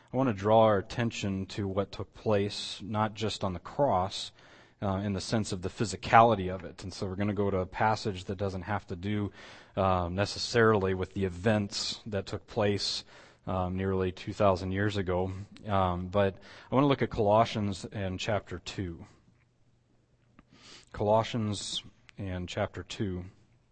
I want to draw our attention to what took place, not just on the cross, in the sense of the physicality of it. And so we're going to go to a passage that doesn't have to do necessarily with the events that took place nearly 2,000 years ago. But I want to look at Colossians and chapter 2. Colossians and chapter 2.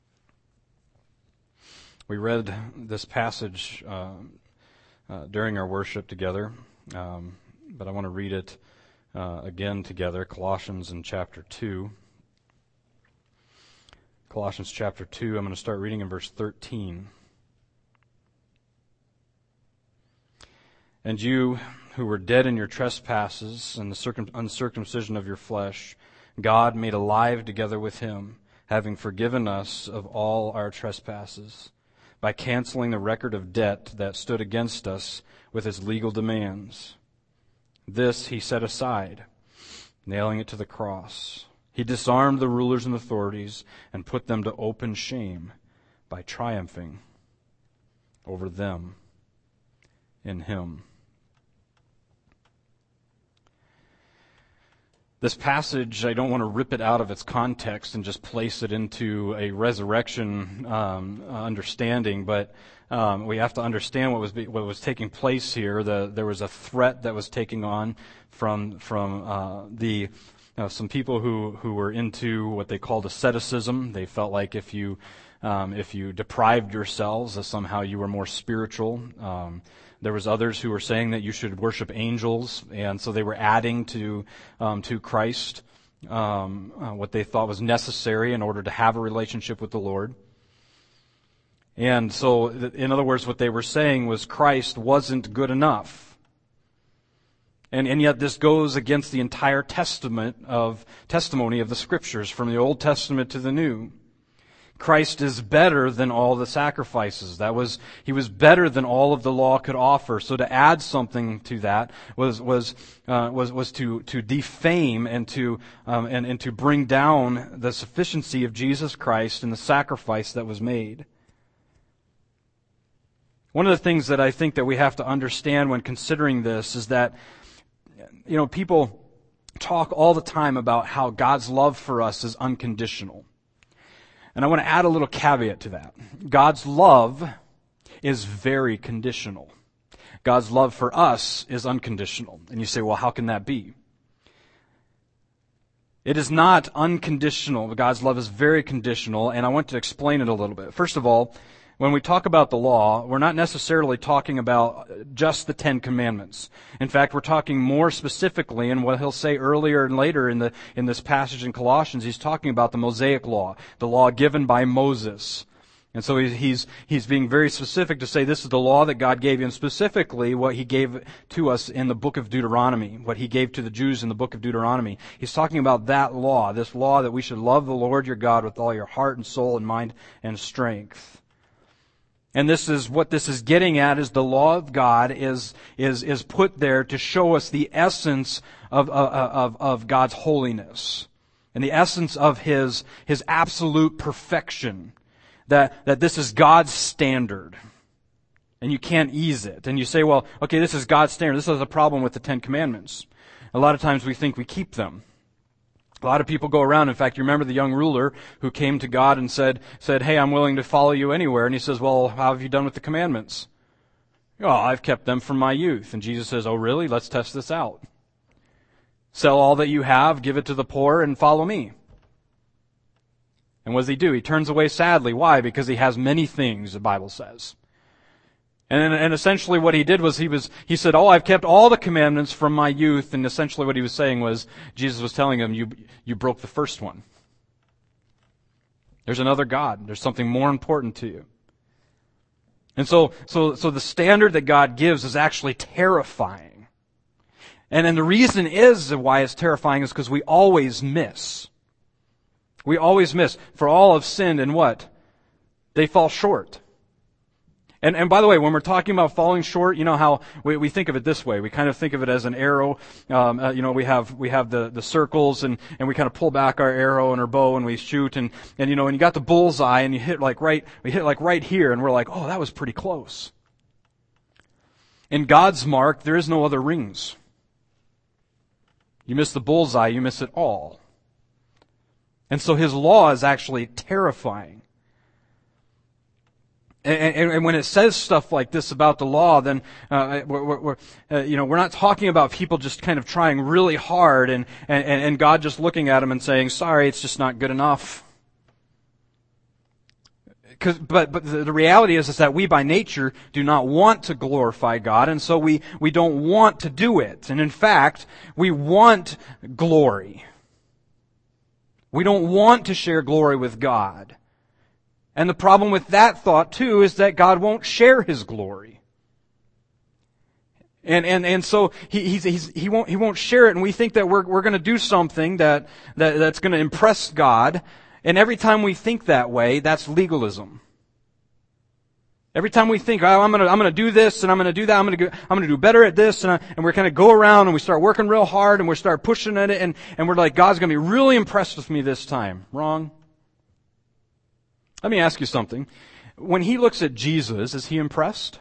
We read this passage during our worship together, but I want to read it again together. Colossians in chapter 2. Colossians chapter 2, I'm going to start reading in verse 13. And you who were dead in your trespasses and the uncircumcision of your flesh, God made alive together with him, having forgiven us of all our trespasses, by canceling the record of debt that stood against us with its legal demands. This he set aside, nailing it to the cross. He disarmed the rulers and authorities and put them to open shame by triumphing over them in him. This passage, I don't want to rip it out of its context and just place it into a resurrection understanding, but we have to understand what was taking place here. There was a threat that was taking on from some people who were into what they called asceticism. They felt like if you deprived yourselves, that somehow you were more spiritual. There was others who were saying that you should worship angels, and so they were adding to Christ what they thought was necessary in order to have a relationship with the Lord. And so, in other words, what they were saying was Christ wasn't good enough. And yet this goes against the entire testimony of the Scriptures, from the Old Testament to the New. Christ is better than all the sacrifices. He was better than all of the law could offer. So to add something to that was to defame and to bring down the sufficiency of Jesus Christ and the sacrifice that was made. One of the things that I think that we have to understand when considering this is that, people talk all the time about how God's love for us is unconditional. And I want to add a little caveat to that. God's love is very conditional. God's love for us is unconditional. And you say, well, how can that be? It is not unconditional. God's love is very conditional, and I want to explain it a little bit. First of all, when we talk about the law, we're not necessarily talking about just the Ten Commandments. In fact, we're talking more specifically, and what he'll say earlier and later in this passage in Colossians, he's talking about the Mosaic law, the law given by Moses. And so he's being very specific to say this is the law that God gave you, and specifically what he gave to us in the book of Deuteronomy, what he gave to the Jews in the book of Deuteronomy. He's talking about that law, this law that we should love the Lord your God with all your heart and soul and mind and strength. And this is what this is getting at, is the law of God is put there to show us the essence of God's holiness and the essence of His absolute perfection. That this is God's standard. And you can't ease it. And you say, well, okay, this is God's standard. This is a problem with the Ten Commandments. A lot of times we think we keep them. A lot of people go around. In fact, you remember the young ruler who came to God and said, hey, I'm willing to follow you anywhere. And he says, well, how have you done with the commandments? Oh, I've kept them from my youth. And Jesus says, oh, really? Let's test this out. Sell all that you have, give it to the poor, and follow me. And what does he do? He turns away sadly. Why? Because he has many things, the Bible says. And essentially what he did was he said, oh, I've kept all the commandments from my youth. And essentially what he was saying was, Jesus was telling him, you broke the first one. There's another God. There's something more important to you. And so the standard that God gives is actually terrifying. And the reason is why it's terrifying is because we always miss. We always miss. For all have sinned and what? They fall short. And by the way, when we're talking about falling short, you know how we think of it this way. We kind of think of it as an arrow. We have the circles and we kind of pull back our arrow and our bow and we shoot and when you got the bullseye and we hit like right here and we're like, oh, that was pretty close. In God's mark, there is no other rings. You miss the bullseye, you miss it all. And so His law is actually terrifying. And when it says stuff like this about the law, then we're not talking about people just kind of trying really hard and God just looking at them and saying, "Sorry, it's just not good enough." But the reality is that we by nature do not want to glorify God, and so we don't want to do it. And in fact, we want glory. We don't want to share glory with God. And the problem with that thought too is that God won't share His glory. And so he won't share it, and we think that we're going to do something that's going to impress God. And every time we think that way, that's legalism. Every time we think, I'm going to do this and I'm going to do that, I'm going to do better at this, and we kind of go around and we start working real hard and we start pushing at it, and we're like, God's going to be really impressed with me this time. Wrong. Let me ask you something. When He looks at Jesus, is He impressed?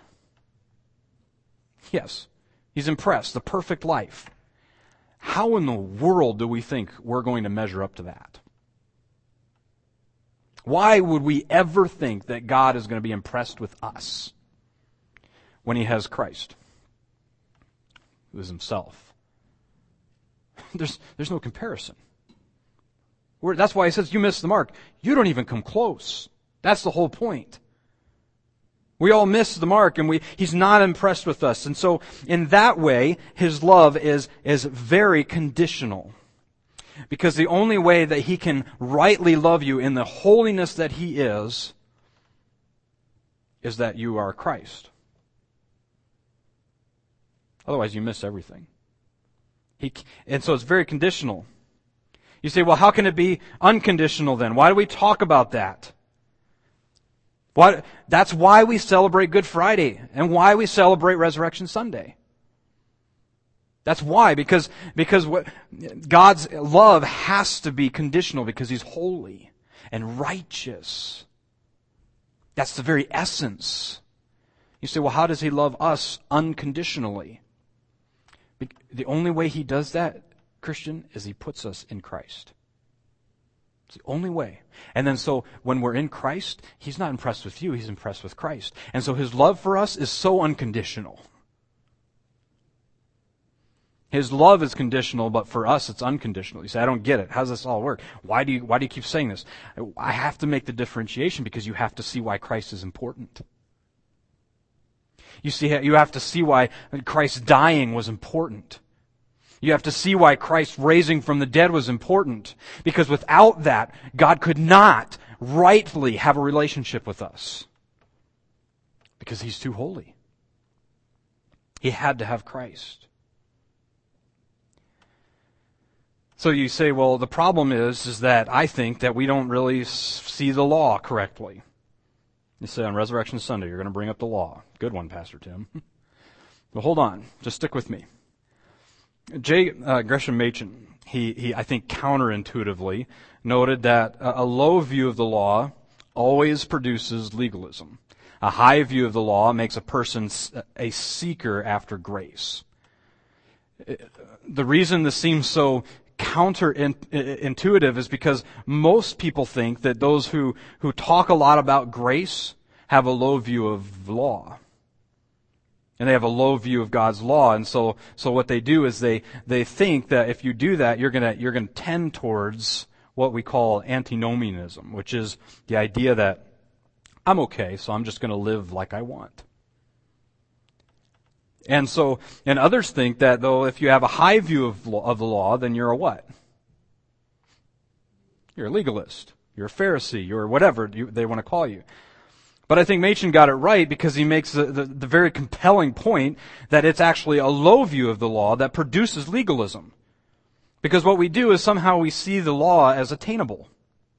Yes. He's impressed. The perfect life. How in the world do we think we're going to measure up to that? Why would we ever think that God is going to be impressed with us when He has Christ, who is Himself? There's no comparison. That's why He says, you miss the mark. You don't even come close. That's the whole point. We all miss the mark, and He's not impressed with us. And so, in that way, His love is very conditional. Because the only way that He can rightly love you in the holiness that He is that you are Christ. Otherwise, you miss everything. And so it's very conditional. You say, well, how can it be unconditional then? Why do we talk about that? That's why we celebrate Good Friday and why we celebrate Resurrection Sunday. That's why, because God's love has to be conditional because He's holy and righteous. That's the very essence. You say, well, how does He love us unconditionally? The only way He does that, Christian, is He puts us in Christ. It's the only way. And then so when we're in Christ, He's not impressed with you, He's impressed with Christ. And so His love for us is so unconditional. His love is conditional, but for us it's unconditional. You say, I don't get it. How does this all work? Why do you keep saying this? I have to make the differentiation because you have to see why Christ is important. You have to see why Christ dying was important. You have to see why Christ raising from the dead was important. Because without that, God could not rightly have a relationship with us. Because He's too holy. He had to have Christ. So you say, well, the problem is that I think that we don't really see the law correctly. You say on Resurrection Sunday, you're going to bring up the law. Good one, Pastor Tim. Well, hold on. Just stick with me. J. Gresham Machen, he I think counterintuitively noted that a low view of the law always produces legalism. A high view of the law makes a person a seeker after grace. The reason this seems so counterintuitive is because most people think that those who talk a lot about grace have a low view of law. And they have a low view of God's law. And so what they do is they think that if you do that, you're gonna tend towards what we call antinomianism, which is the idea that I'm okay, so I'm just gonna live like I want. And others think that though if you have a high view of the law, then you're a what? You're a legalist. You're a Pharisee. You're whatever they want to call you. But I think Machen got it right because he makes the very compelling point that it's actually a low view of the law that produces legalism. Because what we do is somehow we see the law as attainable.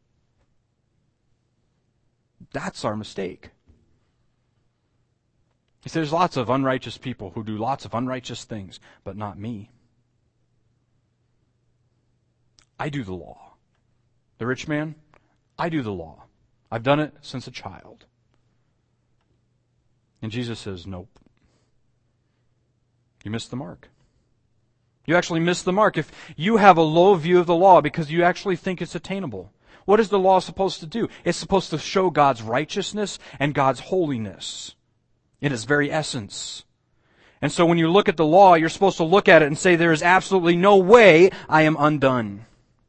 That's our mistake. He says there's lots of unrighteous people who do lots of unrighteous things, but not me. I do the law. The rich man, I do the law. I've done it since a child. And Jesus says, nope. You missed the mark. You actually missed the mark if you have a low view of the law because you actually think it's attainable. What is the law supposed to do? It's supposed to show God's righteousness and God's holiness in its very essence. And so when you look at the law, you're supposed to look at it and say, there is absolutely no way I am undone.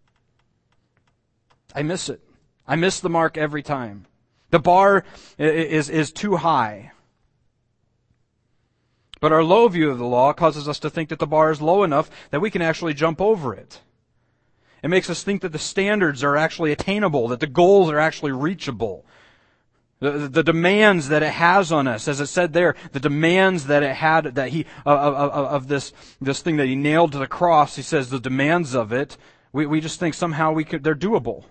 I miss it. I miss the mark every time. The bar is too high. But our low view of the law causes us to think that the bar is low enough that we can actually jump over it. It makes us think that the standards are actually attainable, that the goals are actually reachable. The demands that it has on us, as it said there, the demands that it had, that he, of this thing that he nailed to the cross, he says the demands of it, we just think somehow they're doable.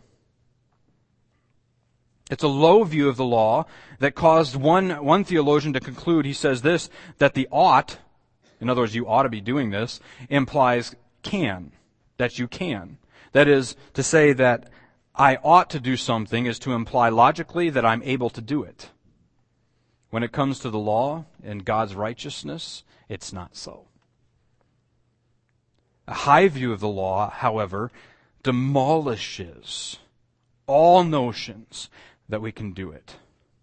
It's a low view of the law that caused one theologian to conclude, he says this, that the ought, in other words, you ought to be doing this, implies can, that you can. That is to say that I ought to do something is to imply logically that I'm able to do it. When it comes to the law and God's righteousness, it's not so. A high view of the law, however, demolishes all notions that we can do it.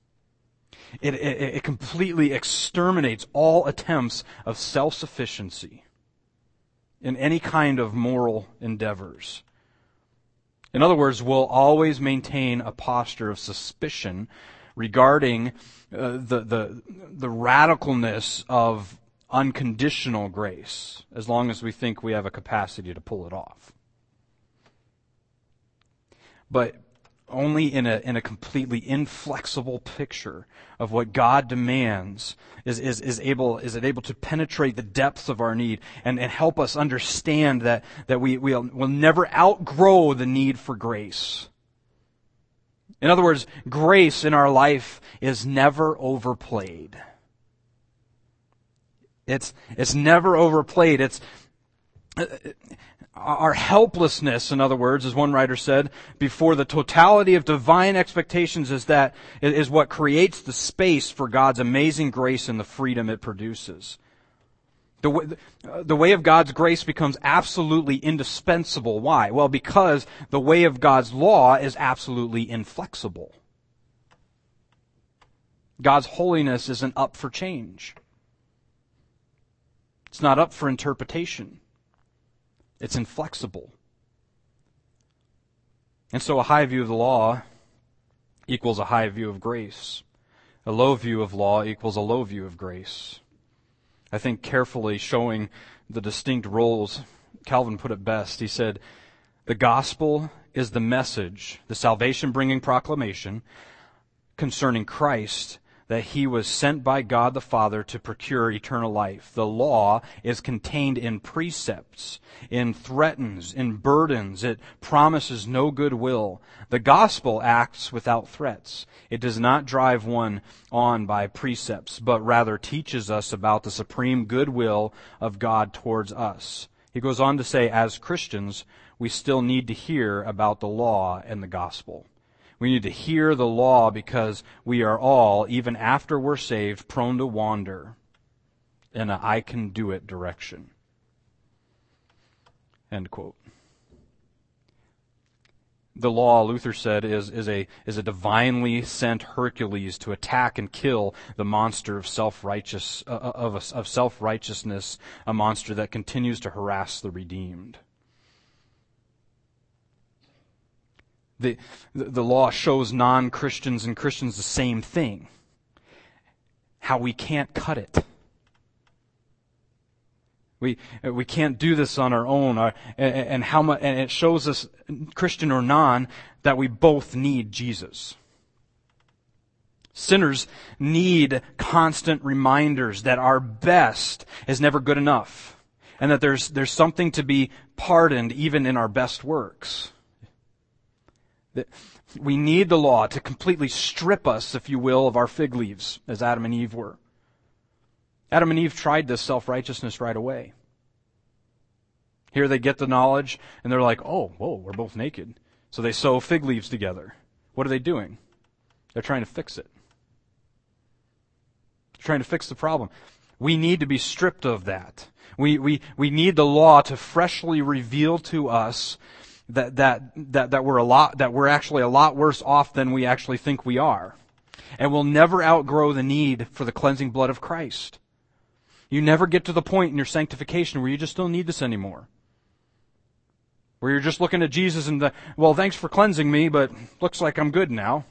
It completely exterminates all attempts of self-sufficiency in any kind of moral endeavors. In other words, we'll always maintain a posture of suspicion regarding the radicalness of unconditional grace, as long as we think we have a capacity to pull it off. But only in a completely inflexible picture of what God demands is it able to penetrate the depths of our need and help us understand that we'll never outgrow the need for grace. In other words, grace in our life is never overplayed. It's never overplayed. It's our helplessness, in other words, as one writer said, before the totality of divine expectations is what creates the space for God's amazing grace and the freedom it produces. The way of God's grace becomes absolutely indispensable. Why? Well, because the way of God's law is absolutely inflexible. God's holiness isn't up for change. It's not up for interpretation. It's inflexible. And so a high view of the law equals a high view of grace. A low view of law equals a low view of grace. I think carefully showing the distinct roles, Calvin put it best. He said, the gospel is the message, the salvation-bringing proclamation concerning Christ, that he was sent by God the Father to procure eternal life. The law is contained in precepts, in threatens, in burdens. It promises no goodwill. The gospel acts without threats. It does not drive one on by precepts, but rather teaches us about the supreme goodwill of God towards us. He goes on to say, as Christians, we still need to hear about the law and the gospel. We need to hear the law because we are all, even after we're saved, prone to wander in a I can do it direction. End quote. The law, Luther said, is a divinely sent Hercules to attack and kill the monster of self-righteousness, a monster that continues to harass the redeemed. The law shows non-Christians and Christians the same thing. How we can't cut it. We can't do this on our own, and it shows us, Christian or non, that we both need Jesus. Sinners need constant reminders that our best is never good enough, and that there's something to be pardoned even in our best works. That we need the law to completely strip us, if you will, of our fig leaves, as Adam and Eve were. Adam and Eve tried this self-righteousness right away. Here they get the knowledge, and they're like, oh, whoa, we're both naked. So they sew fig leaves together. What are they doing? They're trying to fix it. They're trying to fix the problem. We need to be stripped of that. We need the law to freshly reveal to us that we're actually a lot worse off than we actually think we are. And we'll never outgrow the need for the cleansing blood of Christ. You never get to the point in your sanctification where you just don't need this anymore. Where you're just looking at Jesus and well, thanks for cleansing me, but looks like I'm good now.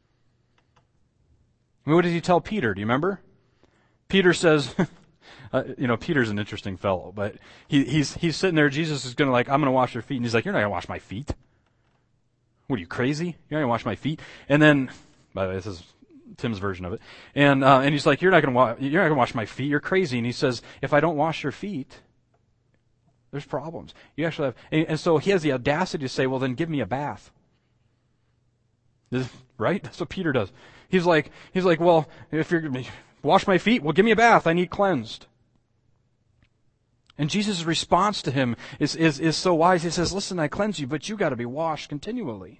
I mean, what did he tell Peter? Do you remember? Peter says, Peter's an interesting fellow, but he's sitting there. Jesus is going to I'm going to wash your feet. And he's like, you're not going to wash my feet. What are you, crazy? You're not going to wash my feet? And then, by the way, this is Tim's version of it. And he's like, you're not going to wash my feet. You're crazy. And he says, if I don't wash your feet, there's problems. You actually have, and so he has the audacity to say, well, then give me a bath. Right? That's what Peter does. He's like, well, if you're going to wash my feet, well, give me a bath. I need cleansed. And Jesus' response to him is so wise. He says, listen, I cleanse you, but you got to be washed continually.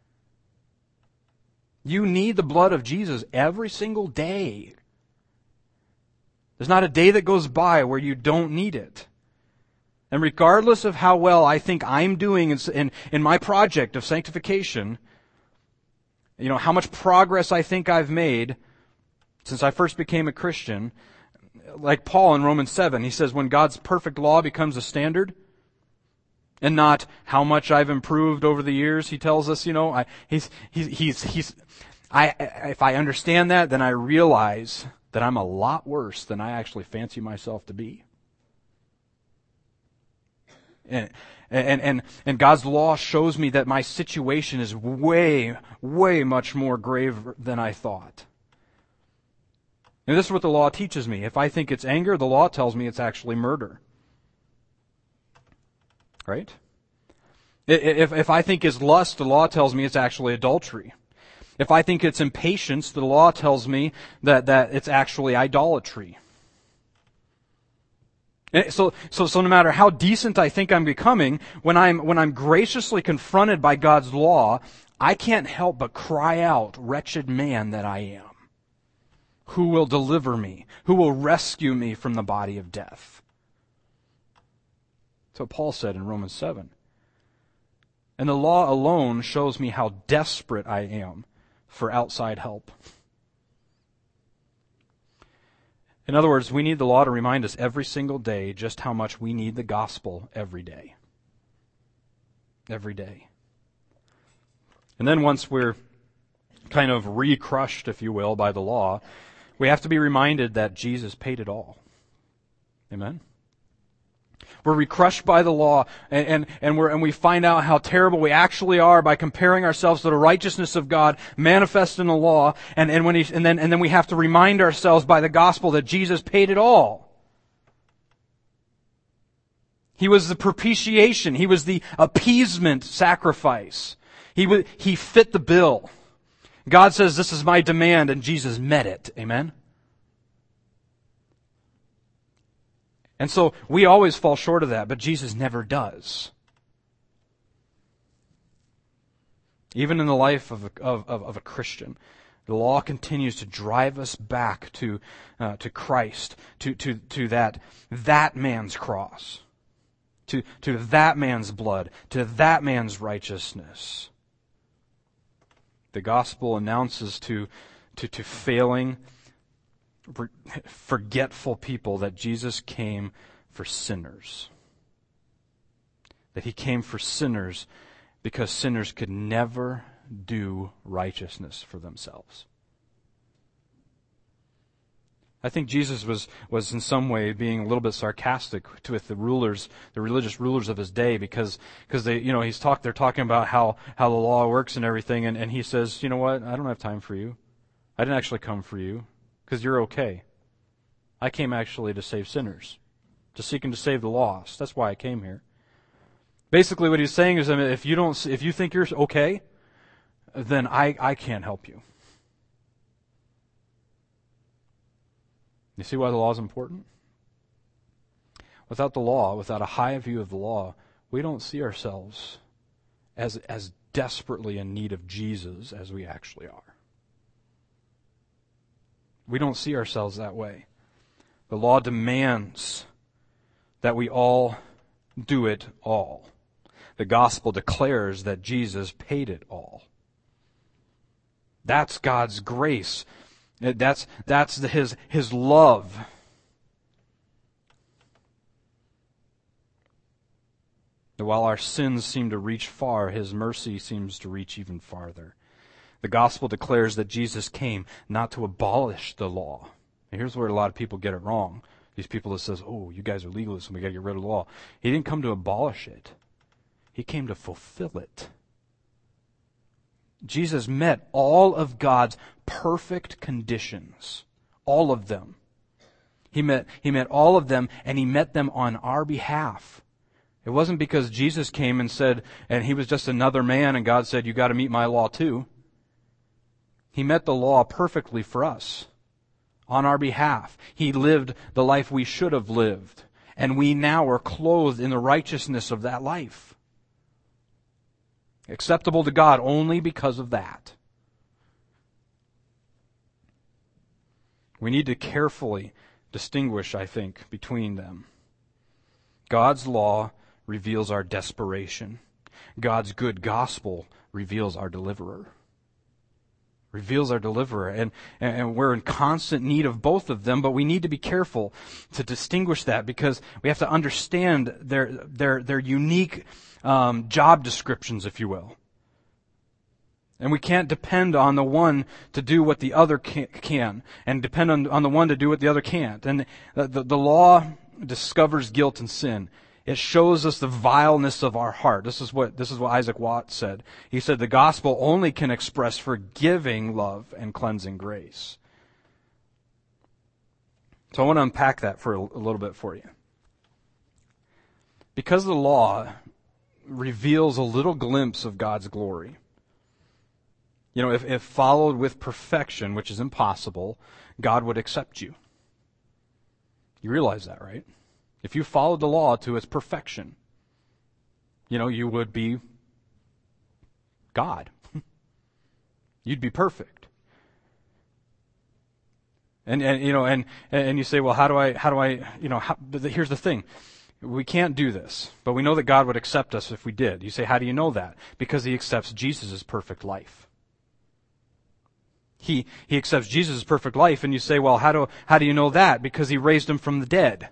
You need the blood of Jesus every single day. There's not a day that goes by where you don't need it. And regardless of how well I think I'm doing in my project of sanctification, how much progress I think I've made since I first became a Christian, like Paul in Romans 7, he says when God's perfect law becomes a standard, and not how much I've improved over the years, he tells us, if I understand that, then I realize that I'm a lot worse than I actually fancy myself to be. And God's law shows me that my situation is way, way much more grave than I thought. And this is what the law teaches me. If I think it's anger, the law tells me it's actually murder. Right? If I think it's lust, the law tells me it's actually adultery. If I think it's impatience, the law tells me that it's actually idolatry. So no matter how decent I think I'm becoming, when I'm graciously confronted by God's law, I can't help but cry out, wretched man that I am. Who will deliver me? Who will rescue me from the body of death? That's what Paul said in Romans 7. And the law alone shows me how desperate I am for outside help. In other words, we need the law to remind us every single day just how much we need the gospel every day. Every day. And then once we're kind of re-crushed, if you will, by the law, we have to be reminded that Jesus paid it all. Amen? We're recrushed by the law, and we find out how terrible we actually are by comparing ourselves to the righteousness of God manifest in the law, and then we have to remind ourselves by the gospel that Jesus paid it all. He was the propitiation. He was the appeasement sacrifice. He fit the bill. God says, this is my demand, and Jesus met it. Amen? And so we always fall short of that, but Jesus never does. Even in the life of a Christian, the law continues to drive us back to Christ, to that man's cross, to that man's blood, to that man's righteousness. The gospel announces to failing, forgetful people that Jesus came for sinners. That He came for sinners because sinners could never do righteousness for themselves. I think Jesus was in some way being a little bit sarcastic with the religious rulers of his day, because they, they're talking about how the law works and everything, and he says, you know what, I don't have time for you. I didn't actually come for you, because you're okay. I came actually to save sinners, to seek and to save the lost. That's why I came here. Basically what he's saying is, if you think you're okay, then I can't help you. You see why the law is important? Without the law, without a high view of the law, we don't see ourselves as desperately in need of Jesus as we actually are. We don't see ourselves that way. The law demands that we all do it all. The gospel declares that Jesus paid it all. That's God's grace. That's His love. That while our sins seem to reach far, His mercy seems to reach even farther. The gospel declares that Jesus came not to abolish the law. And here's where a lot of people get it wrong. These people that says, oh, you guys are legalists and we got to get rid of the law. He didn't come to abolish it. He came to fulfill it. Jesus met all of God's perfect conditions. All of them. He met all of them, and He met them on our behalf. It wasn't because Jesus came and said, and He was just another man, and God said, you got to meet my law too. He met the law perfectly for us, on our behalf. He lived the life we should have lived, and we now are clothed in the righteousness of that life. Acceptable to God only because of that. We need to carefully distinguish, I think, between them. God's law reveals our desperation. God's good gospel reveals our deliverer. Reveals our deliverer. And we're in constant need of both of them, but we need to be careful to distinguish that because we have to understand their unique job descriptions, if you will. And we can't depend on the one to do what the other can, and depend on the one to do what the other can't. And the law discovers guilt and sin. It shows us the vileness of our heart. This is what Isaac Watts said. He said the gospel only can express forgiving love and cleansing grace. So I want to unpack that for a little bit for you. Because the law reveals a little glimpse of God's glory. You know, if followed with perfection, which is impossible, God would accept you. You realize that, right? If you followed the law to its perfection, you would be God. You'd be perfect. And you say, well, how do I, here's the thing. We can't do this, but we know that God would accept us if we did. You say, how do you know that? Because He accepts Jesus' perfect life. He accepts Jesus' perfect life, and you say, well, how do you know that? Because He raised Him from the dead.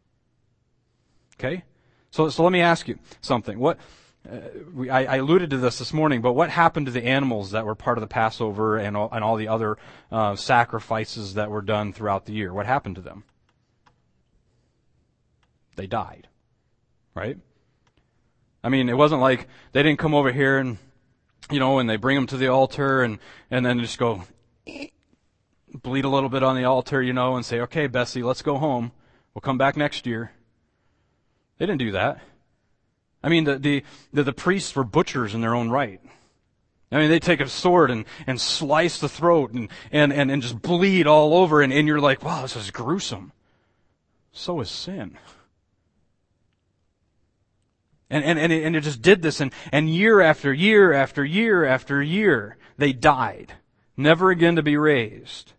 Okay? So let me ask you something. I alluded to this morning, but what happened to the animals that were part of the Passover and all the other sacrifices that were done throughout the year? What happened to them? They died. Right? I mean, it wasn't like they didn't come over here and they bring them to the altar and then just go bleed a little bit on the altar, and say, okay, Bessie, let's go home. We'll come back next year. They didn't do that. I mean, the priests were butchers in their own right. I mean, they take a sword and slice the throat and just bleed all over, and you're like, wow, this is gruesome. So is sin. And it just did this, and year after year after year after year, they died, never again to be raised.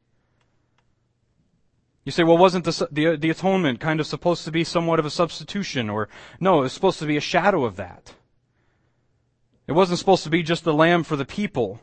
You say, well, wasn't the atonement kind of supposed to be somewhat of a substitution? Or no, it was supposed to be a shadow of that. It wasn't supposed to be just the lamb for the people.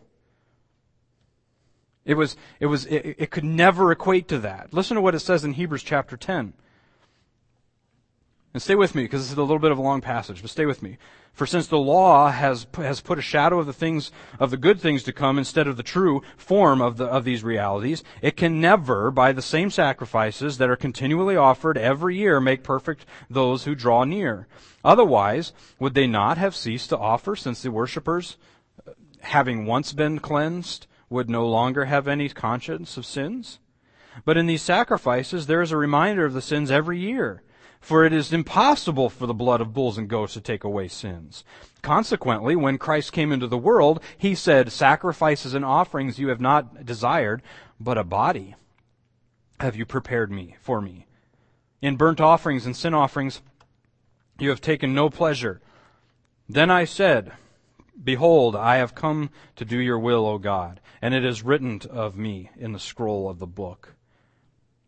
It could never equate to that. Listen to what it says in Hebrews chapter 10. And stay with me, because this is a little bit of a long passage, but stay with me. For since the law has put a shadow of the good things to come instead of the true form of these realities, it can never, by the same sacrifices that are continually offered every year, make perfect those who draw near. Otherwise, would they not have ceased to offer, since the worshippers, having once been cleansed, would no longer have any conscience of sins? But in these sacrifices there is a reminder of the sins every year. For it is impossible for the blood of bulls and goats to take away sins. Consequently, when Christ came into the world, He said, sacrifices and offerings you have not desired, but a body have you prepared for me. In burnt offerings and sin offerings you have taken no pleasure. Then I said, behold, I have come to do your will, O God, and it is written of me in the scroll of the book.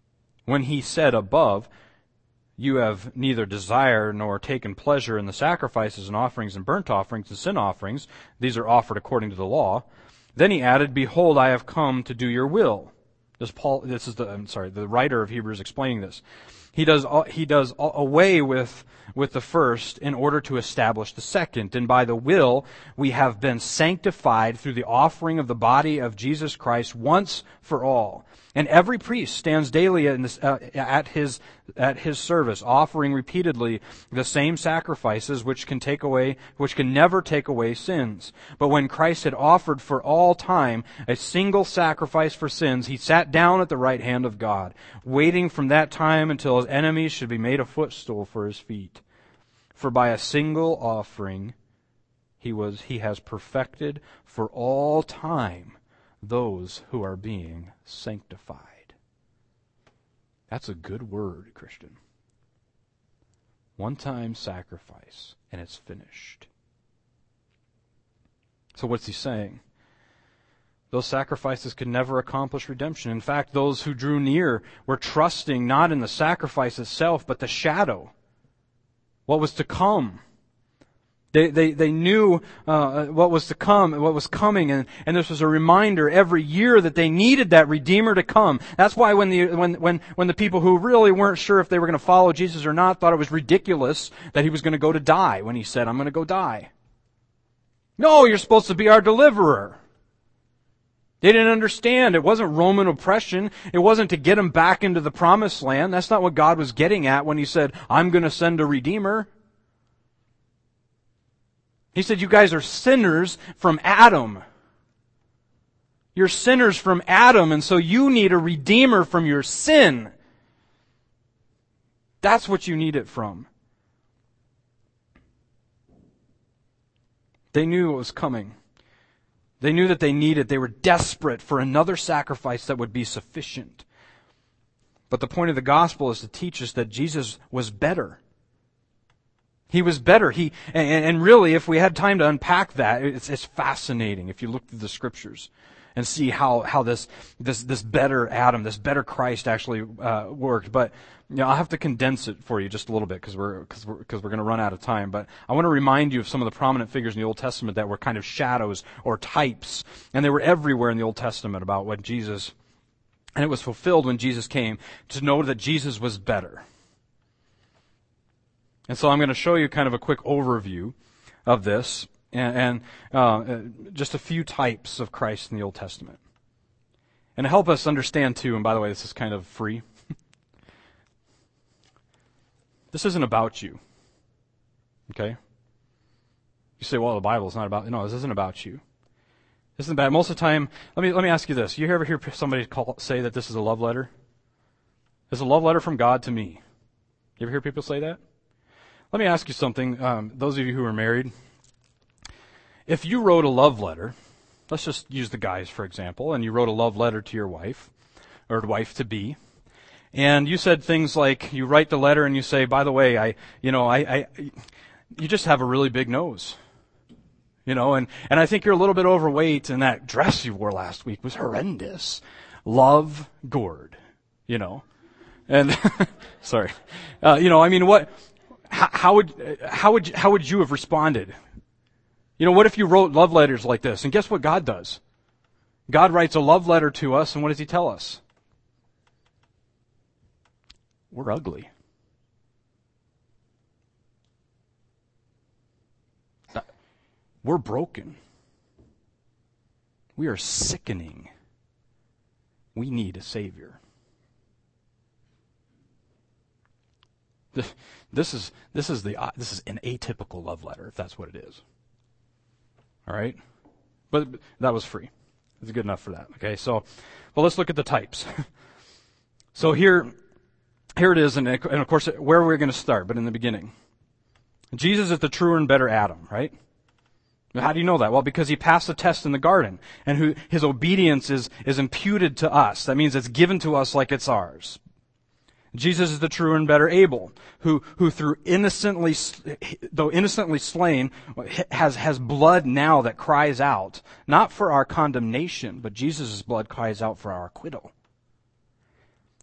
when he said above, you have neither desired nor taken pleasure in the sacrifices and offerings and burnt offerings and sin offerings, these are offered according to the law. Then he added, behold, I have come to do your will. The writer of Hebrews explaining this. He does away with the first in order to establish the second. And by the will, we have been sanctified through the offering of the body of Jesus Christ once for all. And every priest stands daily at his service, offering repeatedly the same sacrifices which can never take away sins. But when Christ had offered for all time a single sacrifice for sins, he sat down at the right hand of God, waiting from that time until his enemies should be made a footstool for his feet. For by a single offering he has perfected for all time those who are being sanctified. That's a good word, Christian. One-time sacrifice, and it's finished. So what's he saying? Those sacrifices could never accomplish redemption. In fact, those who drew near were trusting not in the sacrifice itself, but the shadow, what was to come. They knew what was to come, what was coming, and this was a reminder every year that they needed that Redeemer to come. That's why when the people who really weren't sure if they were going to follow Jesus or not thought it was ridiculous that he was going to go to die when he said, I'm going to go die. No, you're supposed to be our deliverer. They didn't understand. It wasn't Roman oppression. It wasn't to get them back into the promised land. That's not what God was getting at when he said, I'm going to send a Redeemer. He said, you guys are sinners from Adam. You're sinners from Adam, and so you need a Redeemer from your sin. That's what you need it from. They knew what was coming. They knew that they were desperate for another sacrifice that would be sufficient. But the point of the gospel is to teach us that Jesus was better. He was better. And really, if we had time to unpack that, it's fascinating if you look through the scriptures and see how this better Adam, this better Christ actually worked. But I'll have to condense it for you just a little bit because we're going to run out of time. But I want to remind you of some of the prominent figures in the Old Testament that were kind of shadows or types, and they were everywhere in the Old Testament about what Jesus, and it was fulfilled when Jesus came, to know that Jesus was better. And so I'm going to show you kind of a quick overview of this and just a few types of Christ in the Old Testament. And to help us understand too, and by the way, this is kind of free. This isn't about you. Okay? You say, well, the Bible's not about, no, this isn't about you. This isn't bad. Most of the time, let me ask you this. You ever hear somebody say that this is a love letter? It's a love letter from God to me. You ever hear people say that? Let me ask you something, those of you who are married. If you wrote a love letter, let's just use the guys for example, and you wrote a love letter to your wife, or wife-to-be, and you said things like, you write the letter and you say, by the way, you just have a really big nose. And I think you're a little bit overweight, and that dress you wore last week was horrendous. Love, Gord. And, sorry. What? How would you have responded? What if you wrote love letters like this? And guess what God does? God writes a love letter to us, and what does he tell us? We're ugly. We're broken. We are sickening. We need a Savior. This is an atypical love letter, if that's what it is. All right? But that was free. It's good enough for that. Okay, so, well, let's look at the types. So here it is, and of course, where we're going to start, but in the beginning. Jesus is the truer and better Adam, right? How do you know that? Well, because he passed the test in the garden, and his obedience is imputed to us. That means it's given to us like it's ours. Jesus is the truer and better Abel, who though innocently slain, has blood now that cries out, not for our condemnation, but Jesus' blood cries out for our acquittal.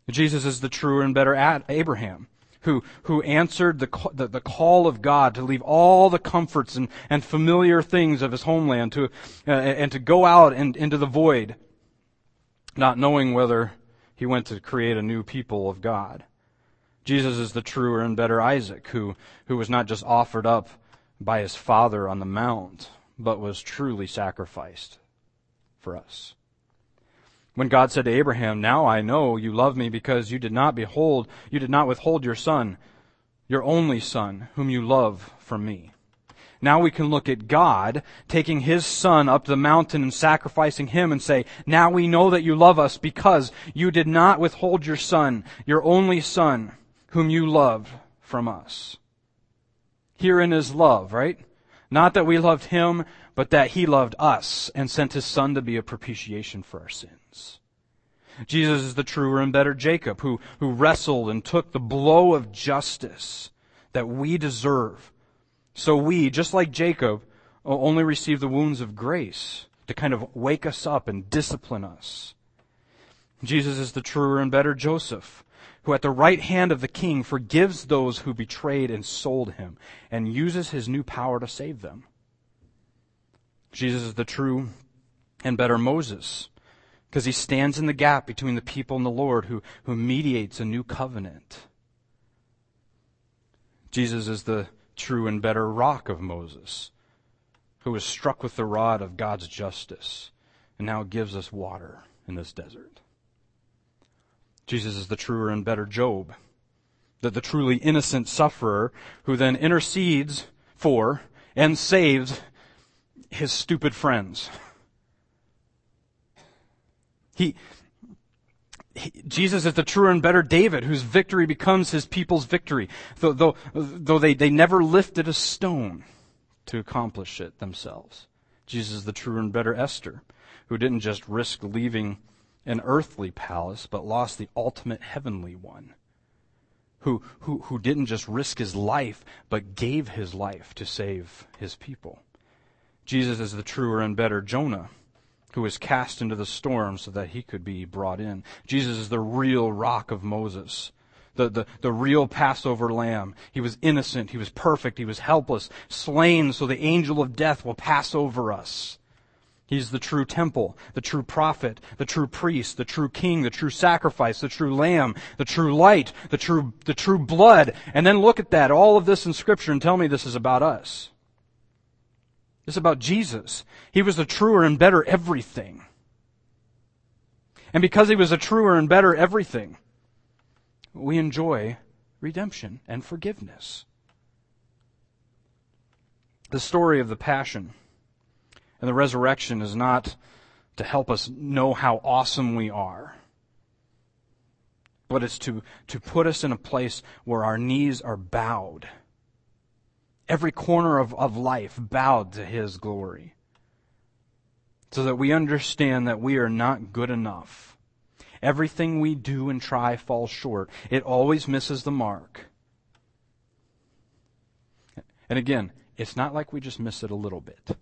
Jesus is the truer and better Abraham, who answered the call of God to leave all the comforts and familiar things of his homeland and to go out into the void, not knowing whether he went to create a new people of God. Jesus is the truer and better Isaac, who was not just offered up by his father on the mount, but was truly sacrificed for us. When God said to Abraham, "Now I know you love me because you did not withhold your son, your only son, whom you love from me." Now we can look at God taking his son up the mountain and sacrificing him and say, "Now we know that you love us because you did not withhold your son, your only son, whom you loved from us." Herein is love, right? Not that we loved him, but that he loved us and sent his son to be a propitiation for our sins. Jesus is the truer and better Jacob, who wrestled and took the blow of justice that we deserve. So we, just like Jacob, only receive the wounds of grace to kind of wake us up and discipline us. Jesus is the truer and better Joseph, who at the right hand of the king forgives those who betrayed and sold him and uses his new power to save them. Jesus is the true and better Moses, because he stands in the gap between the people and the Lord, who mediates a new covenant. Jesus is the true and better rock of Moses, who was struck with the rod of God's justice and now gives us water in this desert. Jesus is the truer and better Job, the truly innocent sufferer who then intercedes for and saves his stupid friends. Jesus is the truer and better David, whose victory becomes his people's victory, though they never lifted a stone to accomplish it themselves. Jesus is the truer and better Esther, who didn't just risk leaving an earthly palace, but lost the ultimate heavenly one, who didn't just risk his life, but gave his life to save his people. Jesus is the truer and better Jonah, who was cast into the storm so that he could be brought in. Jesus is the real rock of Moses, the real Passover lamb. He was innocent, he was perfect, he was helpless, slain so the angel of death will pass over us. He's the true temple, the true prophet, the true priest, the true king, the true sacrifice, the true lamb, the true light, the true blood. And then look at that, all of this in Scripture, and tell me this is about us. It's about Jesus. He was the truer and better everything. And because he was a truer and better everything, we enjoy redemption and forgiveness. The story of the Passion and the resurrection is not to help us know how awesome we are, but it's to put us in a place where our knees are bowed. Every corner of life bowed to his glory, so that we understand that we are not good enough. Everything we do and try falls short. It always misses the mark. And again, it's not like we just miss it a little bit.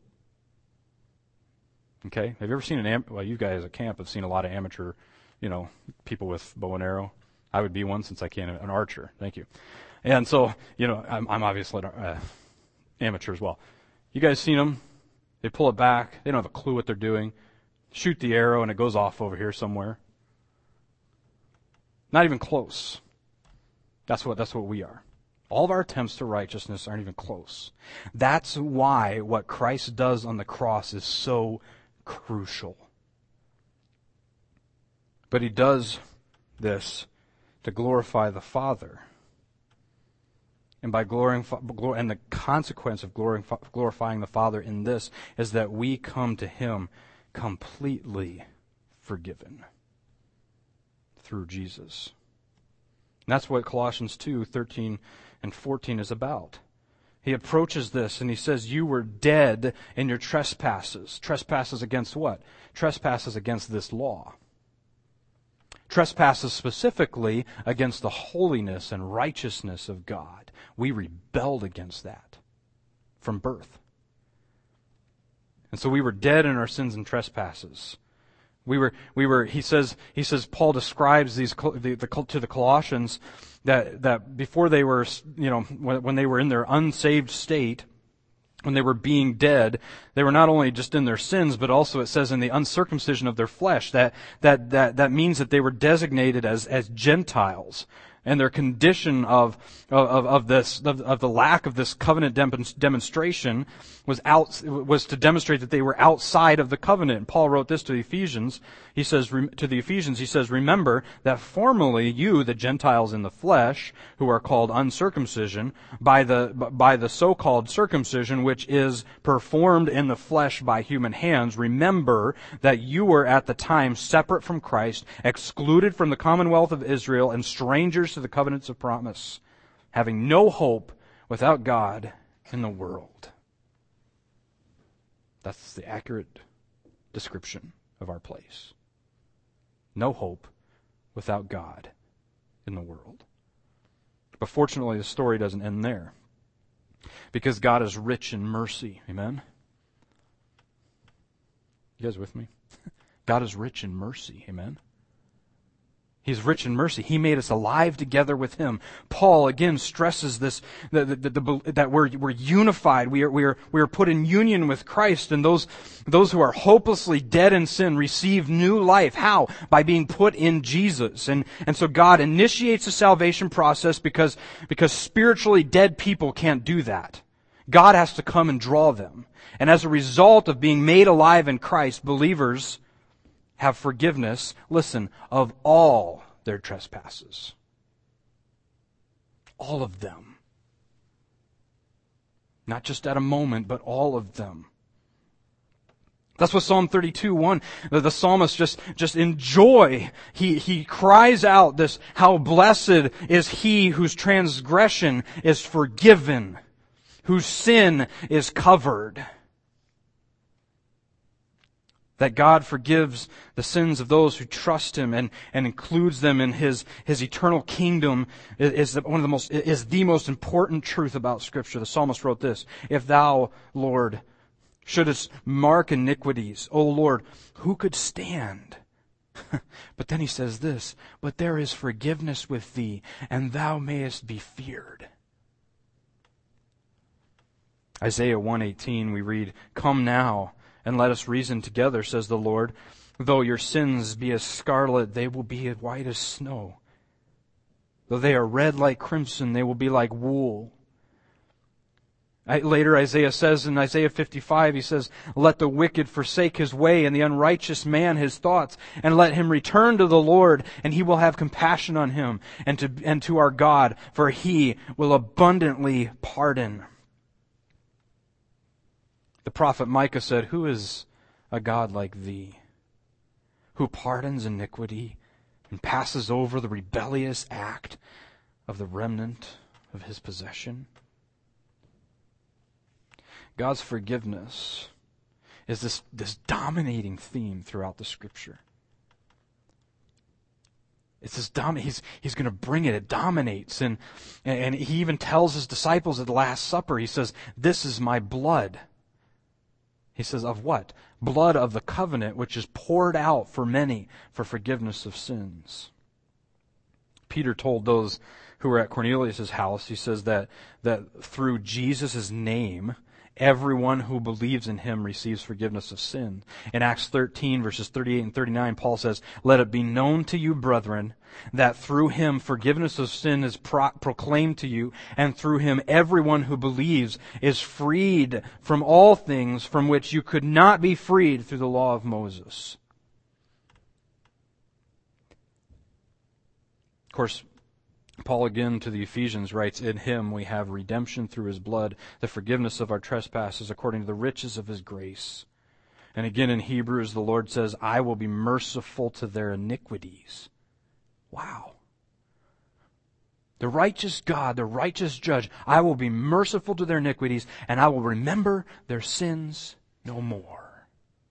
Okay? Have you ever seen well, you guys at camp have seen a lot of amateur, people with bow and arrow. I would be one since I can't, an archer. Thank you. And so, I'm obviously an amateur as well. You guys seen them? They pull it back. They don't have a clue what they're doing. Shoot the arrow and it goes off over here somewhere. Not even close. That's what we are. All of our attempts to righteousness aren't even close. That's why what Christ does on the cross is so crucial. But he does this to glorify the Father. And by and the consequence of glorifying the Father in this is that we come to him completely forgiven through Jesus. And that's what Colossians 2:13 and 14 is about. He approaches this and he says, you were dead in your trespasses. Trespasses against what? Trespasses against this law. Trespasses specifically against the holiness and righteousness of God. We rebelled against that from birth. And so we were dead in our sins and trespasses. He says, Paul describes these, to the Colossians that before they were, when they were in their unsaved state, when they were being dead, they were not only just in their sins, but also it says in the uncircumcision of their flesh. That means that they were designated as Gentiles. And their condition of the lack of this covenant demonstration was to demonstrate that they were outside of the covenant. And Paul wrote this to the Ephesians. He says, remember that formerly you, the Gentiles in the flesh, who are called uncircumcision, by the so-called circumcision which is performed in the flesh by human hands, remember that you were at the time separate from Christ, excluded from the commonwealth of Israel, and strangers to the covenants of promise, having no hope without God in the world. That's the accurate description of our place. No hope without God in the world. But fortunately, the story doesn't end there, because God is rich in mercy. Amen? You guys with me? God is rich in mercy. Amen? He's rich in mercy. He made us alive together with Him. Paul again stresses this, that we're unified. We are put in union with Christ, and those who are hopelessly dead in sin receive new life. How? By being put in Jesus. And so God initiates the salvation process because spiritually dead people can't do that. God has to come and draw them. And as a result of being made alive in Christ, believers have forgiveness, listen, of all their trespasses. All of them. Not just at a moment, but all of them. That's what Psalm 32:1, the psalmist just in joy, he cries out this, how blessed is he whose transgression is forgiven, whose sin is covered. That God forgives the sins of those who trust Him and includes them in His eternal kingdom is the most important truth about Scripture. The psalmist wrote this: "If Thou, Lord, shouldest mark iniquities, O Lord, who could stand?" But then he says this: "But there is forgiveness with Thee, and Thou mayest be feared." Isaiah 1:18 we read, "Come now, and let us reason together, says the Lord. Though your sins be as scarlet, they will be as white as snow. Though they are red like crimson, they will be like wool." Later Isaiah says in Isaiah 55, he says, "Let the wicked forsake his way, and the unrighteous man his thoughts, and let him return to the Lord, and He will have compassion on him, and to our God, for He will abundantly pardon." The prophet Micah said, "Who is a God like Thee, who pardons iniquity and passes over the rebellious act of the remnant of His possession?" God's forgiveness is this dominating theme throughout the Scripture. It's this He's going to bring it. It dominates. And He even tells His disciples at the Last Supper, He says, "This is my blood." He says, of what? Blood of the covenant, which is poured out for many for forgiveness of sins. Peter told those who were at Cornelius' house, he says that through Jesus' name, everyone who believes in Him receives forgiveness of sin. In Acts 13, verses 38 and 39, Paul says, "Let it be known to you, brethren, that through Him forgiveness of sin is proclaimed to you, and through Him everyone who believes is freed from all things from which you could not be freed through the law of Moses." Of course, Paul again to the Ephesians writes, "In Him we have redemption through His blood, the forgiveness of our trespasses according to the riches of His grace." And again in Hebrews the Lord says, "I will be merciful to their iniquities." Wow. The righteous God, the righteous judge, "I will be merciful to their iniquities, and I will remember their sins no more."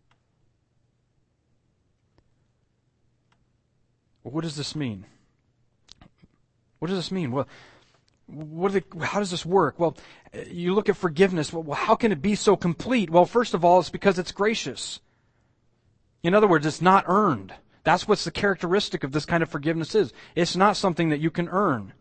Well, what does this mean? What does this mean? Well, how does this work? Well, you look at forgiveness. Well, how can it be so complete? Well, first of all, it's because it's gracious. In other words, it's not earned. That's what's the characteristic of this kind of forgiveness is. It's not something that you can earn.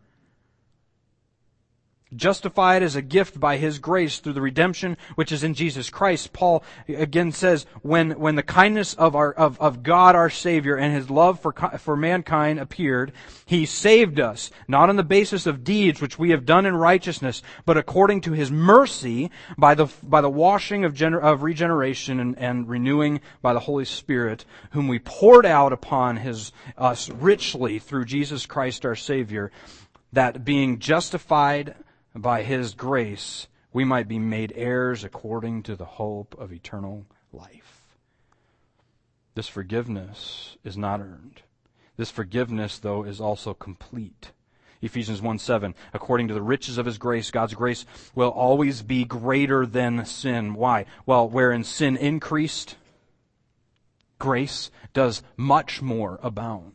Justified as a gift by His grace through the redemption which is in Jesus Christ. Paul again says, when the kindness of God our Savior and His love for mankind appeared, He saved us, not on the basis of deeds which we have done in righteousness, but according to His mercy by the washing of regeneration and renewing by the Holy Spirit, whom we poured out upon us richly through Jesus Christ our Savior, that being justified by His grace, we might be made heirs according to the hope of eternal life. This forgiveness is not earned. This forgiveness, though, is also complete. Ephesians 1:7, according to the riches of His grace, God's grace will always be greater than sin. Why? Well, wherein sin increased, grace does much more abound.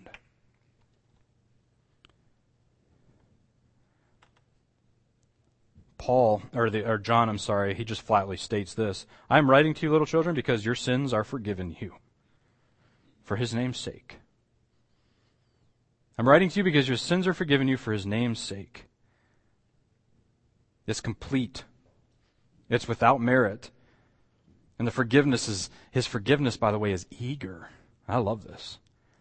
John, he just flatly states this. I am writing to you, little children, because your sins are forgiven you, for His name's sake. I'm writing to you because your sins are forgiven you for His name's sake. It's complete. It's without merit. And His forgiveness, by the way, is eager. I love this.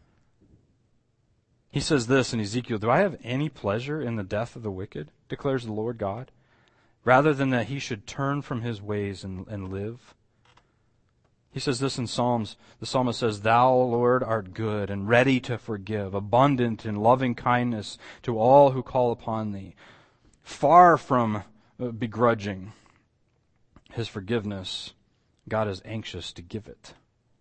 He says this in Ezekiel, do I have any pleasure in the death of the wicked, declares the Lord God, rather than that he should turn from his ways and live? He says this in Psalms. The psalmist says, Thou, Lord, art good and ready to forgive, abundant in loving kindness to all who call upon Thee, far from begrudging His forgiveness. God is anxious to give it.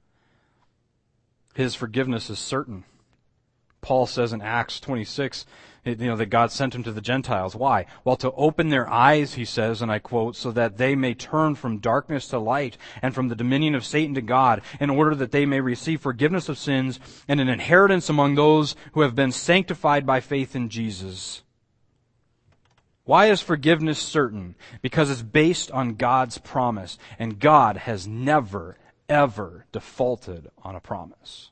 His forgiveness is certain. Paul says in Acts 26, that God sent Him to the Gentiles. Why? Well, to open their eyes, he says, and I quote, so that they may turn from darkness to light and from the dominion of Satan to God, in order that they may receive forgiveness of sins and an inheritance among those who have been sanctified by faith in Jesus. Why is forgiveness certain? Because it's based on God's promise, and God has never, ever defaulted on a promise.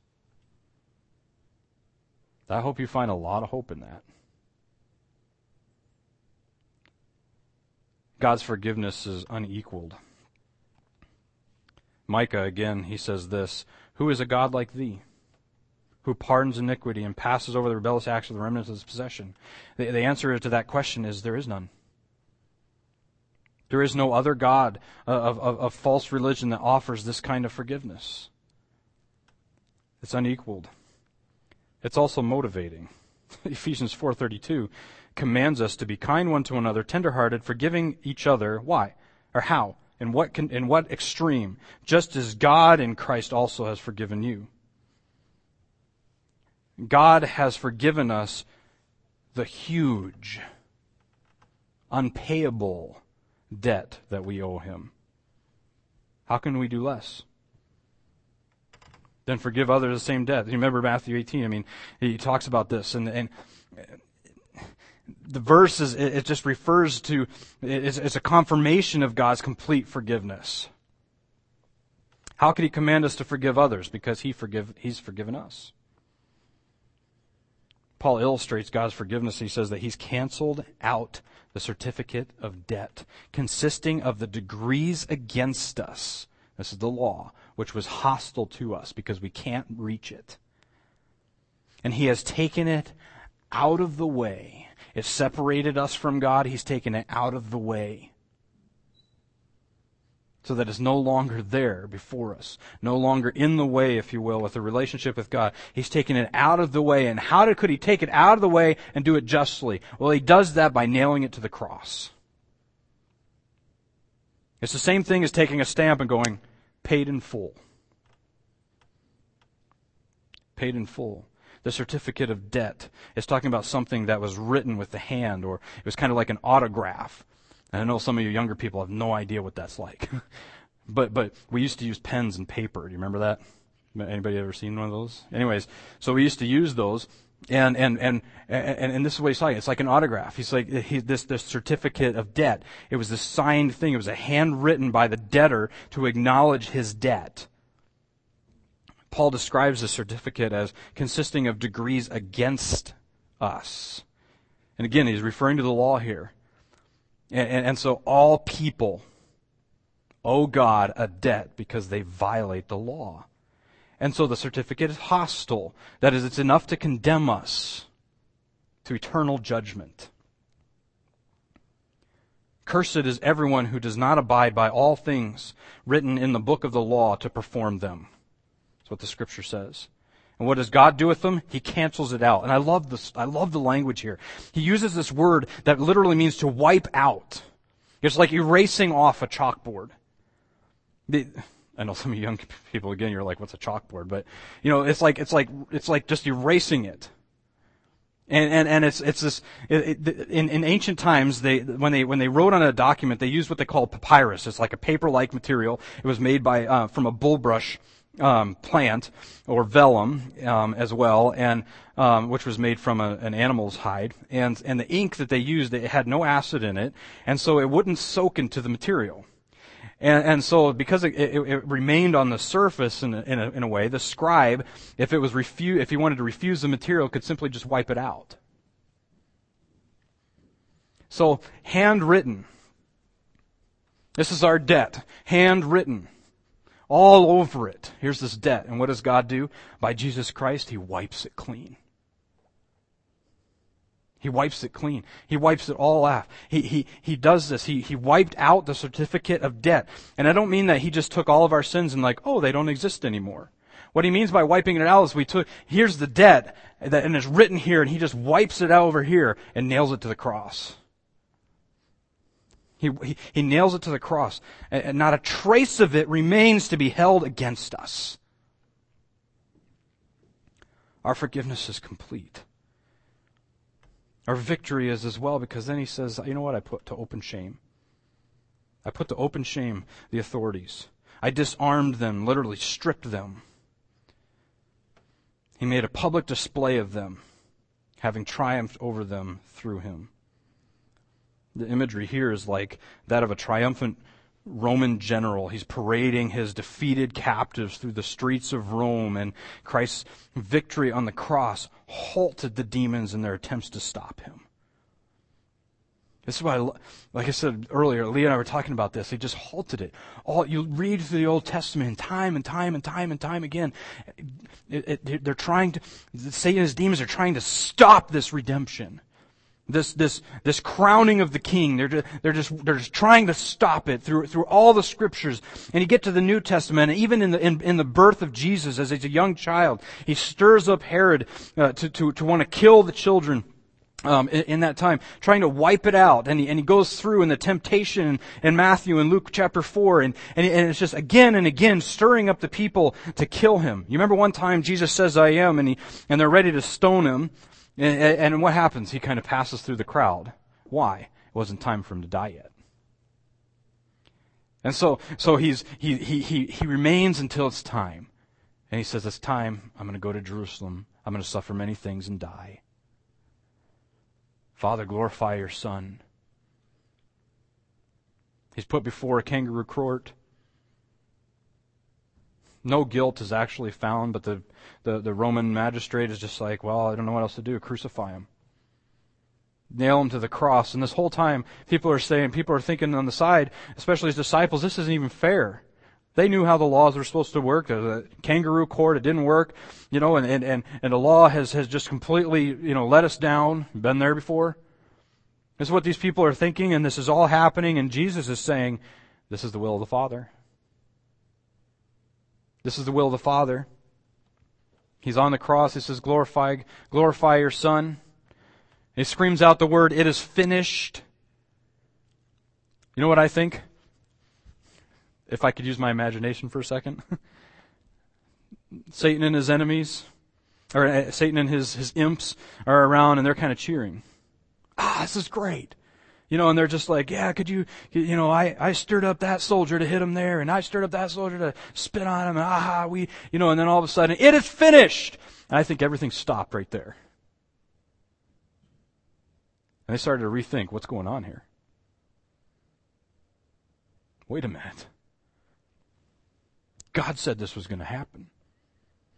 I hope you find a lot of hope in that. God's forgiveness is unequaled. Micah, again, he says this, Who is a God like Thee, who pardons iniquity and passes over the rebellious acts of the remnants of His possession? The answer to that question is there is none. There is no other God of false religion that offers this kind of forgiveness. It's unequaled. It's also motivating. Ephesians 4:32 commands us to be kind one to another, tenderhearted, forgiving each other. Why? Or how? In what extreme? Just as God in Christ also has forgiven you. God has forgiven us the huge, unpayable debt that we owe Him. How can we do less? Then forgive others the same debt. You remember Matthew 18? He talks about this, and the verse it just refers to, it's a confirmation of God's complete forgiveness. How could He command us to forgive others? Because He's forgiven us. Paul illustrates God's forgiveness. He says that He's canceled out the certificate of debt, consisting of the degrees against us. This is the law, which was hostile to us because we can't reach it. And He has taken it out of the way. It separated us from God. He's taken it out of the way, so that it's no longer there before us, no longer in the way, if you will, with the relationship with God. He's taken it out of the way. And how could He take it out of the way and do it justly? Well, He does that by nailing it to the cross. It's the same thing as taking a stamp and going, paid in full. Paid in full. The certificate of debt is talking about something that was written with the hand, or it was kind of like an autograph. And I know some of you younger people have no idea what that's like. But we used to use pens and paper. Do you remember that? Anybody ever seen one of those? Anyways, so we used to use those, and this is what he's talking. It's like an autograph. He's like this certificate of debt. It was the signed thing. It was a handwritten by the debtor to acknowledge his debt. Paul describes the certificate as consisting of degrees against us. And again, he's referring to the law here. And so all people owe God a debt because they violate the law. And so the certificate is hostile. That is, it's enough to condemn us to eternal judgment. Cursed is everyone who does not abide by all things written in the book of the law to perform them. That's what the Scripture says. And what does God do with them? He cancels it out. And I love this. I love the language here. He uses this word that literally means to wipe out. It's like erasing off a chalkboard. I know some of you young people, again, you're like, what's a chalkboard? But, it's like just erasing it. And it's this, in ancient times, when they wrote on a document, they used what they call papyrus. It's like a paper-like material. It was made from a bulrush, plant, or vellum, as well, and, which was made from an animal's hide. And the ink that they used, it had no acid in it, and so it wouldn't soak into the material. And so because it remained on the surface in a way, the scribe, if he wanted to refuse the material, could simply just wipe it out. So, handwritten. This is our debt. Handwritten. All over it. Here's this debt. And what does God do? By Jesus Christ, He wipes it clean. He wipes it clean. He wipes it all off. He does this. He wiped out the certificate of debt. And I don't mean that He just took all of our sins and they don't exist anymore. What He means by wiping it out is here's the debt, and it's written here, and He just wipes it out over here and nails it to the cross. He nails it to the cross. And not a trace of it remains to be held against us. Our forgiveness is complete. Our victory is as well, because then He says, you know what, I put to open shame. I put to open shame the authorities. I disarmed them, literally stripped them. He made a public display of them, having triumphed over them through Him. The imagery here is like that of a triumphant Roman general. He's parading his defeated captives through the streets of Rome, and Christ's victory on the cross halted the demons in their attempts to stop Him. This is why, like I said earlier, Leah and I were talking about this. He just halted it. You read through the Old Testament time and time again. They're trying to, Satan and his demons are trying to stop this redemption. This crowning of the king. They're just trying to stop it through all the scriptures. And you get to the New Testament, and even in the birth of Jesus as he's a young child, he stirs up Herod to want to kill the children. In that time, trying to wipe it out, and he goes through in the temptation in Matthew and Luke chapter 4, and it's just again and again stirring up the people to kill Him. You remember one time Jesus says, "I am," and they're ready to stone Him. And what happens? He kind of passes through the crowd. Why? It wasn't time for Him to die yet. And so he remains until it's time. And He says, it's time. I'm going to go to Jerusalem. I'm going to suffer many things and die. Father, glorify Your Son. He's put before a kangaroo court. No guilt is actually found, but the Roman magistrate is just like, well, I don't know what else to do. Crucify Him. Nail Him to the cross. And this whole time, people are thinking on the side, especially His disciples, this isn't even fair. They knew how the laws were supposed to work. The kangaroo court, it didn't work, and the law has just completely, let us down. Been there before? This is what these people are thinking, and this is all happening, and Jesus is saying, this is the will of the Father. This is the will of the Father. He's on the cross. He says, glorify Your Son. He screams out the word, it is finished. You know what I think? If I could use my imagination for a second. Satan and his enemies, or Satan and his imps are around, and they're kind of cheering. This is great. And they're just like, yeah, could you, I stirred up that soldier to hit him there, and I stirred up that soldier to spit on him, and and then all of a sudden, it is finished! And I think everything stopped right there. And they started to rethink, what's going on here? Wait a minute. God said this was going to happen.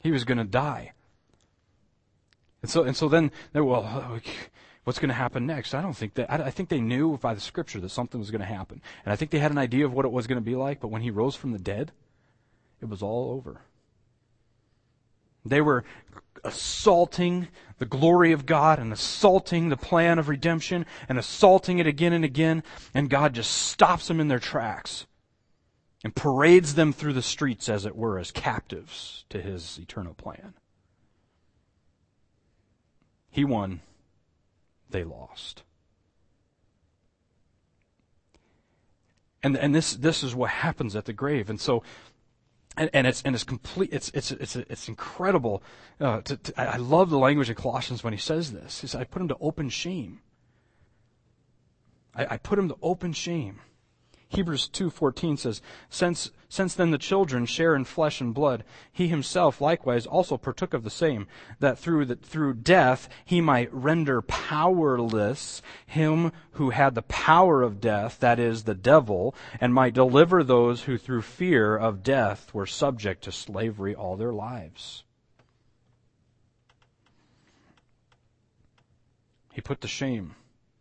He was going to die. And so then, well, what's going to happen next? I think they knew by the Scripture that something was going to happen. And I think they had an idea of what it was going to be like, but when he rose from the dead, it was all over. They were assaulting the glory of God and assaulting the plan of redemption and assaulting it again and again, and God just stops them in their tracks and parades them through the streets, as it were, as captives to his eternal plan. He won, they lost. And this is what happens at the grave. And so it's complete. It's incredible. I love the language in Colossians when he says this. He says, "I put him to open shame." I put him to open shame. Hebrews 2:14 says, Since then the children share in flesh and blood, he himself likewise also partook of the same, that through death he might render powerless him who had the power of death, that is, the devil, and might deliver those who through fear of death were subject to slavery all their lives. He put to shame.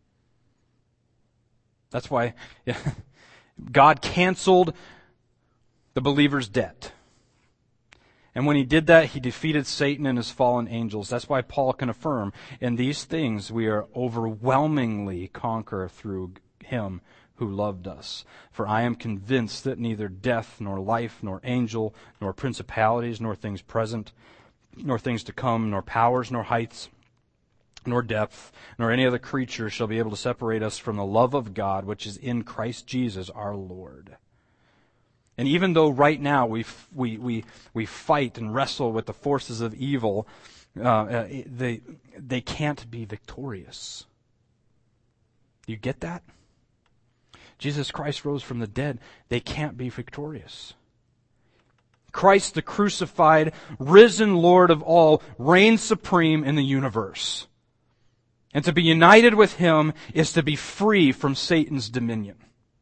That's why God canceled the believer's debt. And when he did that, he defeated Satan and his fallen angels. That's why Paul can affirm, in these things we are overwhelmingly conquer through him who loved us. For I am convinced that neither death, nor life, nor angel, nor principalities, nor things present, nor things to come, nor powers, nor heights, nor depth, nor any other creature shall be able to separate us from the love of God, which is in Christ Jesus our Lord. And even though right now we fight and wrestle with the forces of evil, they can't be victorious. Do you get that? Jesus Christ rose from the dead. They can't be victorious. Christ, the crucified, risen Lord of all, reigns supreme in the universe. And to be united with him is to be free from Satan's dominion.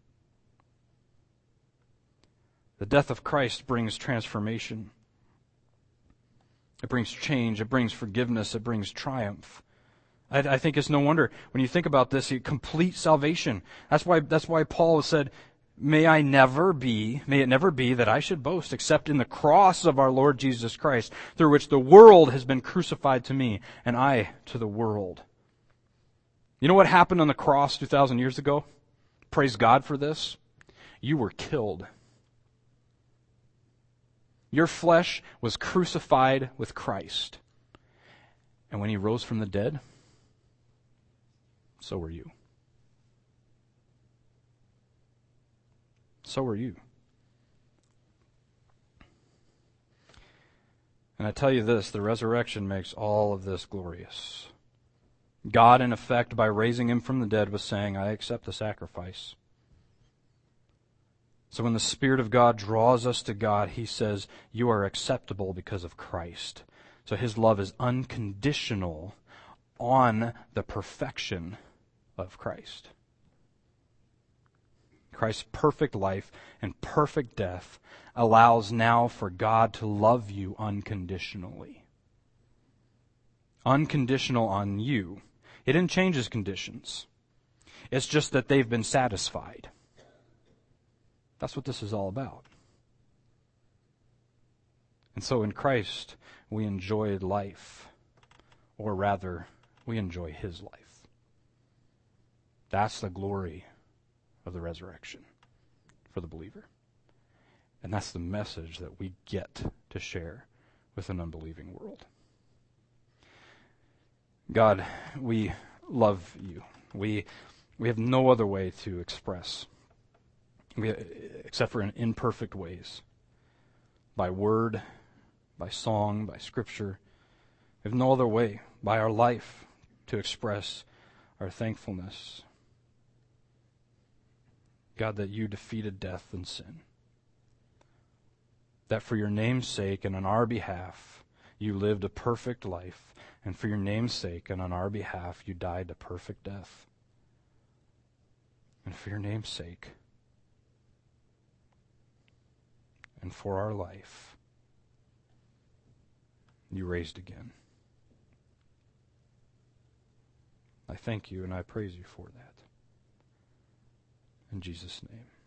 The death of Christ brings transformation. It brings change. It brings forgiveness. It brings triumph. I think it's no wonder when you think about this, complete salvation. That's why Paul said, May it never be that I should boast except in the cross of our Lord Jesus Christ, through which the world has been crucified to me, and I to the world. You know what happened on the cross 2,000 years ago? Praise God for this. You were killed. Your flesh was crucified with Christ. And when he rose from the dead, so were you. So were you. And I tell you this, the resurrection makes all of this glorious. God, in effect, by raising him from the dead, was saying, I accept the sacrifice. So when the Spirit of God draws us to God, he says, you are acceptable because of Christ. So his love is unconditional on the perfection of Christ. Christ's perfect life and perfect death allows now for God to love you unconditionally. Unconditional on you. He didn't change his conditions. It's just that they've been satisfied. That's what this is all about. And so in Christ, we enjoy life. Or rather, we enjoy his life. That's the glory of the resurrection for the believer. And that's the message that we get to share with an unbelieving world. God, we love you. We have no other way to express, except for in imperfect ways, by word, by song, by scripture. We have no other way, by our life, to express our thankfulness. God, that you defeated death and sin. That for your name's sake and on our behalf, you lived a perfect life. And for your name's sake and on our behalf, you died a perfect death. And for your name's sake and for our life, You raised again. I thank you and I praise you for that. In Jesus' name.